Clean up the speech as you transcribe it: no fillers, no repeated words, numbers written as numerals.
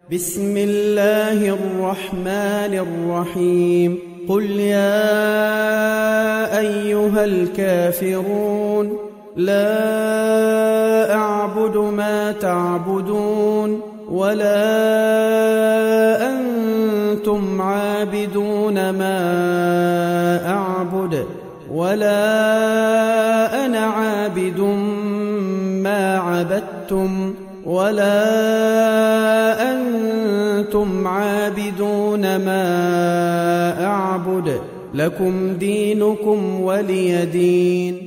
بسم الله الرحمن الرحيم قل يا أيها الكافرون لا أعبد ما تعبدون ولا أنتم عابدون ما أعبد ولا أنا عابد ما عبدتم ولا أنتم عابدون ما أعبد لكم دينكم ولي دين.